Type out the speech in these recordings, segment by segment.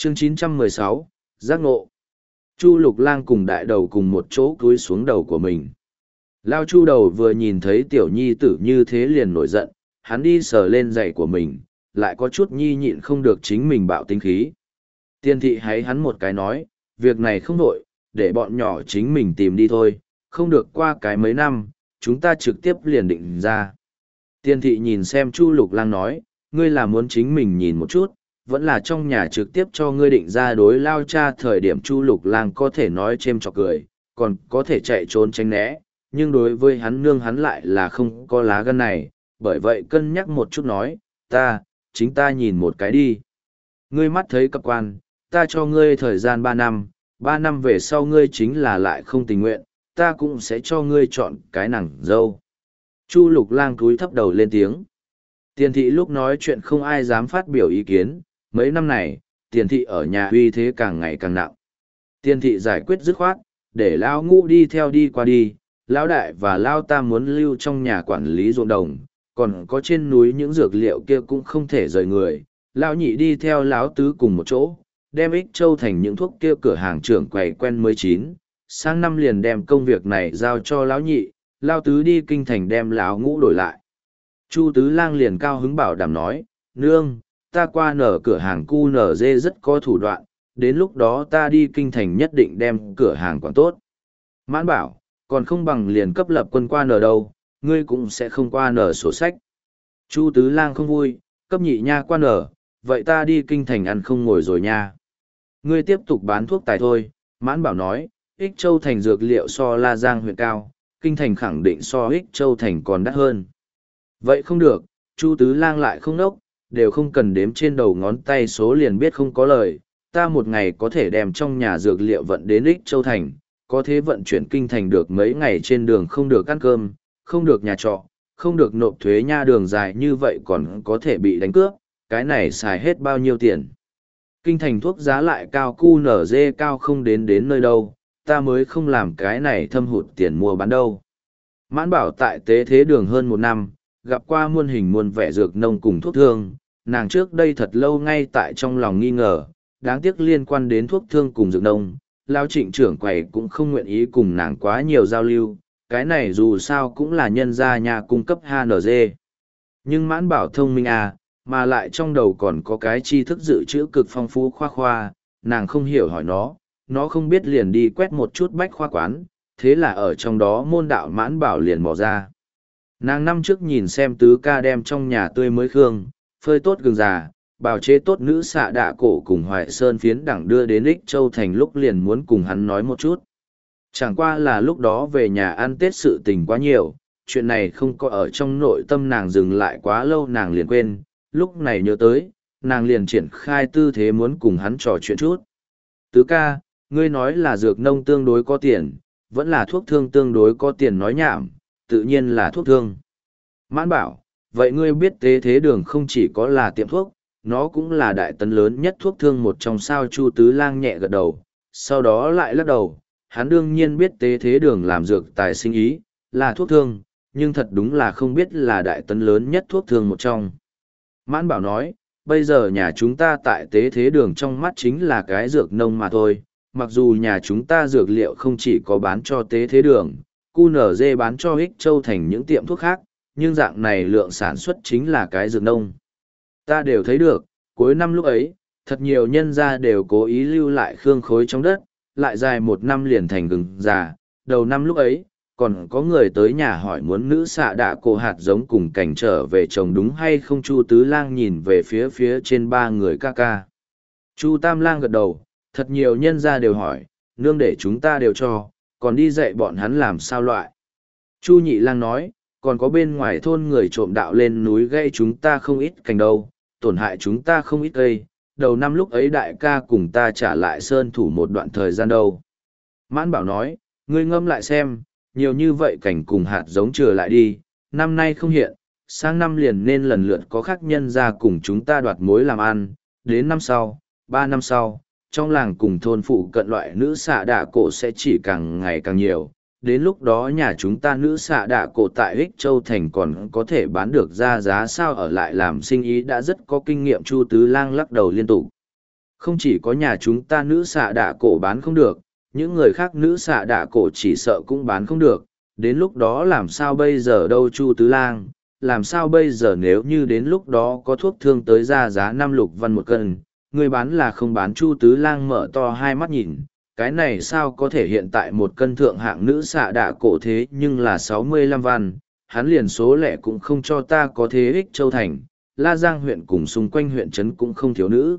Chương 916, Giác ngộ. Chu Lục Lang cùng đại đầu cùng một chỗ cúi xuống đầu của mình. Lao Chu đầu vừa nhìn thấy tiểu nhi tử như thế liền nổi giận, hắn đi sờ lên giày của mình, lại có chút nhi nhịn không được chính mình bạo tinh khí. Tiên thị háy hắn một cái nói, việc này không nổi, để bọn nhỏ chính mình tìm đi thôi, không được qua cái mấy năm, chúng ta trực tiếp liền định ra. Tiên thị nhìn xem Chu Lục Lang nói, ngươi là muốn chính mình nhìn một chút, vẫn là trong nhà trực tiếp cho ngươi định ra đối Lao cha thời điểm Chu Lục Lang có thể nói chêm chọc cười, còn có thể chạy trốn tránh né, nhưng đối với hắn nương hắn lại là không có lá gan này, bởi vậy cân nhắc một chút nói, chính ta nhìn một cái đi. Ngươi mắt thấy cập quan, ta cho ngươi thời gian 3 năm về sau ngươi chính là lại không tình nguyện, ta cũng sẽ cho ngươi chọn cái nàng dâu. Chu Lục Lang cúi thấp đầu lên tiếng. Tiền thị lúc nói chuyện không ai dám phát biểu ý kiến, mấy năm này, tiền thị ở nhà uy thế càng ngày càng nặng. Tiền thị giải quyết dứt khoát, để Lão Ngũ đi theo đi qua đi, Lão Đại và Lão Tam muốn lưu trong nhà quản lý ruộng đồng, còn có trên núi những dược liệu kia cũng không thể rời người. Lão Nhị đi theo Lão Tứ cùng một chỗ, đem Ích Châu thành những thuốc kia cửa hàng trưởng quầy quen mới chín, sang năm liền đem công việc này giao cho Lão Nhị, Lão Tứ đi kinh thành đem Lão Ngũ đổi lại. Chu Tứ Lang liền cao hứng bảo đảm nói, nương, ta qua nở cửa hàng cu nở dê rất có thủ đoạn, đến lúc đó ta đi kinh thành nhất định đem cửa hàng quản tốt. Mãn bảo, còn không bằng liền cấp lập quân qua nở đâu, ngươi cũng sẽ không qua nở sổ sách. Chu Tứ Lang không vui, cấp nhị nha qua nở, vậy ta đi kinh thành ăn không ngồi rồi nha. Ngươi tiếp tục bán thuốc tài thôi, Mãn bảo nói, Ích Châu thành dược liệu so La Giang huyện cao, kinh thành khẳng định so Ích Châu thành còn đắt hơn. Vậy không được, Chu Tứ Lang lại không nốc, đều không cần đếm trên đầu ngón tay số liền biết không có lời, ta một ngày có thể đem trong nhà dược liệu vận đến Ích Châu thành, có thể vận chuyển kinh thành được mấy ngày trên đường không được ăn cơm, không được nhà trọ, không được nộp thuế nha, đường dài như vậy còn có thể bị đánh cướp, cái này xài hết bao nhiêu tiền. Kinh thành thuốc giá lại cao, cu nở dê cao không đến nơi đâu, ta mới không làm cái này thâm hụt tiền mua bán đâu. Mãn bảo tại tế thế đường hơn 1 năm, gặp qua muôn hình muôn vẻ dược nông cùng thuốc thương, nàng trước đây thật lâu ngay tại trong lòng nghi ngờ, đáng tiếc liên quan đến thuốc thương cùng dược nông, Lao Trịnh trưởng quầy cũng không nguyện ý cùng nàng quá nhiều giao lưu, cái này dù sao cũng là nhân gia nhà cung cấp HNG. Nhưng Mãn bảo thông minh à, mà lại trong đầu còn có cái tri thức dự trữ cực phong phú khoa, nàng không hiểu hỏi nó không biết liền đi quét một chút bách khoa quán, thế là ở trong đó môn đạo Mãn bảo liền mò ra. Nàng năm trước nhìn xem tứ ca đem trong nhà tươi mới khương, phơi tốt gừng già, bào chế tốt nữ xạ đạ cổ cùng Hoài Sơn phiến đẳng đưa đến Ích Châu thành lúc liền muốn cùng hắn nói một chút. Chẳng qua là lúc đó về nhà ăn Tết sự tình quá nhiều, chuyện này không có ở trong nội tâm nàng dừng lại quá lâu nàng liền quên, lúc này nhớ tới, nàng liền triển khai tư thế muốn cùng hắn trò chuyện chút. Tứ ca, ngươi nói là dược nông tương đối có tiền, vẫn là thuốc thương tương đối có tiền nói nhảm, tự nhiên là thuốc thương. Mãn bảo, vậy ngươi biết tế thế đường không chỉ có là tiệm thuốc, nó cũng là đại tấn lớn nhất thuốc thương một trong. Sao? Chu Tứ Lang nhẹ gật đầu, sau đó lại lắc đầu, hắn đương nhiên biết tế thế đường làm dược tài sinh ý, là thuốc thương, nhưng thật đúng là không biết là đại tấn lớn nhất thuốc thương một trong. Mãn bảo nói, bây giờ nhà chúng ta tại tế thế đường trong mắt chính là cái dược nông mà thôi, mặc dù nhà chúng ta dược liệu không chỉ có bán cho tế thế đường, QNZ bán cho Ích Châu thành những tiệm thuốc khác, nhưng dạng này lượng sản xuất chính là cái dược nông. Ta đều thấy được, cuối năm lúc ấy, thật nhiều nhân gia đều cố ý lưu lại khương khối trong đất, lại dài 1 năm liền thành gừng già. Đầu năm lúc ấy, còn có người tới nhà hỏi muốn nữ xạ đạ cổ hạt giống cùng cảnh trở về trồng đúng hay không. Chu Tứ Lang nhìn về phía trên 3 người ca ca. Chu Tam Lang gật đầu, thật nhiều nhân gia đều hỏi, nương để chúng ta đều cho, còn đi dạy bọn hắn làm sao loại. Chu Nhị Lang nói, còn có bên ngoài thôn người trộm đạo lên núi gây chúng ta không ít cành đâu, tổn hại chúng ta không ít cây, đầu năm lúc ấy đại ca cùng ta trả lại sơn thủ một đoạn thời gian đâu. Mãn bảo nói, ngươi ngâm lại xem, nhiều như vậy cảnh cùng hạt giống trở lại đi, năm nay không hiện, sang năm liền nên lần lượt có khác nhân ra cùng chúng ta đoạt mối làm ăn, đến năm sau, 3 năm sau, trong làng cùng thôn phụ cận loại nữ xạ đạ cổ sẽ chỉ càng ngày càng nhiều. Đến lúc đó nhà chúng ta nữ xạ đạ cổ tại Ích Châu Thành còn có thể bán được ra giá sao. Ở lại làm sinh ý đã rất có kinh nghiệm. Chu Tứ Lang lắc đầu liên tục. Không chỉ có nhà chúng ta nữ xạ đạ cổ bán không được, những người khác nữ xạ đạ cổ chỉ sợ cũng bán không được, đến lúc đó làm sao bây giờ đâu Chu Tứ Lang, làm sao bây giờ nếu như đến lúc đó có thuốc thương tới ra giá 5 lục văn một cân, người bán là không bán. Chu Tứ Lang mở to hai mắt nhìn, cái này sao có thể, hiện tại một cân thượng hạng nữ xạ đạ cổ thế nhưng là 65 văn, hắn liền số lẻ cũng không cho ta có thế. Ích Châu Thành, La Giang huyện cùng xung quanh huyện trấn cũng không thiếu nữ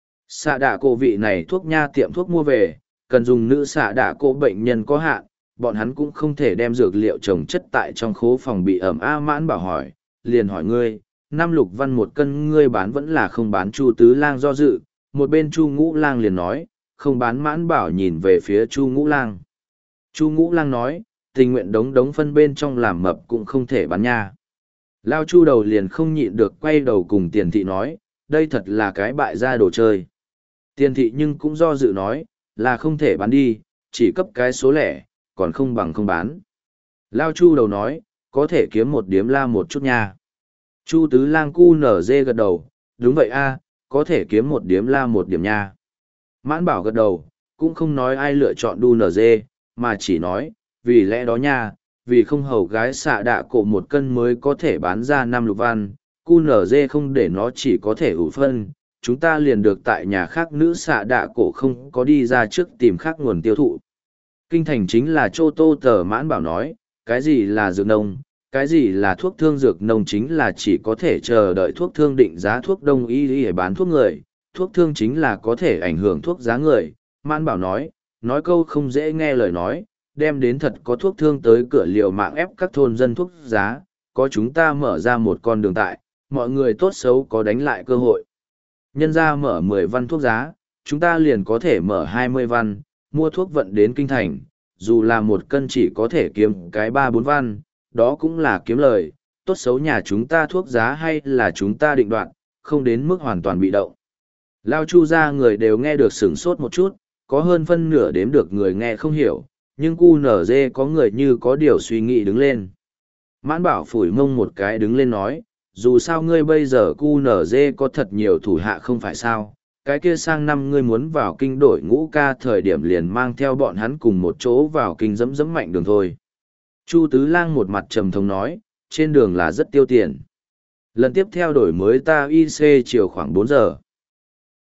xạ đạ cổ. Vị này thuốc nha tiệm thuốc mua về, cần dùng nữ xạ đạ cổ bệnh nhân có hạn, bọn hắn cũng không thể đem dược liệu trồng chất tại trong khố phòng bị ẩm. A Mãn Bảo hỏi, liền hỏi ngươi, 5 lục văn một cân ngươi bán vẫn là không bán? Chu Tứ Lang do dự, một bên Chu Ngũ Lang liền nói, không bán. Mãn Bảo nhìn về phía Chu Ngũ Lang. Chu Ngũ Lang nói, tình nguyện đống phân bên trong làm mập cũng không thể bán nha. Lao Chu đầu liền không nhịn được quay đầu cùng Tiền Thị nói, đây thật là cái bại gia đồ chơi. Tiền Thị nhưng cũng do dự nói, là không thể bán đi, chỉ cấp cái số lẻ, còn không bằng không bán. Lao Chu đầu nói, có thể kiếm một điếm la một chút nha. Chu Tứ Lang cu nở dê gật đầu, đúng vậy a, có thể kiếm một điếm la một điểm nha. Mãn Bảo gật đầu, cũng không nói ai lựa chọn đu nở dê, mà chỉ nói, vì lẽ đó nha, vì không hầu gái xạ đạ cổ một cân mới có thể bán ra 5 lục văn, cu nở dê không để nó chỉ có thể ủ phân, chúng ta liền được tại nhà khác nữ xạ đạ cổ không có đi ra trước tìm khác nguồn tiêu thụ. Kinh thành chính là Chô Tô Tờ. Mãn Bảo nói, cái gì là dược nông, cái gì là thuốc thương? Dược nông chính là chỉ có thể chờ đợi thuốc thương định giá, thuốc đông y để bán thuốc người, thuốc thương chính là có thể ảnh hưởng thuốc giá người. Mãn Bảo nói câu không dễ nghe lời nói, đem đến thật có thuốc thương tới cửa liều mạng ép các thôn dân thuốc giá, có chúng ta mở ra một con đường tại, mọi người tốt xấu có đánh lại cơ hội. Nhân ra mở 10 văn thuốc giá, chúng ta liền có thể mở 20 văn, mua thuốc vận đến kinh thành, dù là một cân chỉ có thể kiếm cái 3-4 văn, đó cũng là kiếm lời, tốt xấu nhà chúng ta thuốc giá hay là chúng ta định đoạt, không đến mức hoàn toàn bị động. Lao Chu ra người đều nghe được sửng sốt một chút, có hơn phân nửa đếm được người nghe không hiểu, nhưng cu nở dê có người như có điều suy nghĩ đứng lên. Mãn Bảo phủi mông một cái đứng lên nói, dù sao ngươi bây giờ cu nở dê có thật nhiều thủ hạ không phải sao, cái kia sang năm ngươi muốn vào kinh đổi ngũ ca thời điểm liền mang theo bọn hắn cùng một chỗ vào kinh dẫm mạnh đường thôi. Chu Tứ Lang một mặt trầm thống nói, trên đường là rất tiêu tiền. Lần tiếp theo đổi mới ta IC chiều khoảng 4 giờ.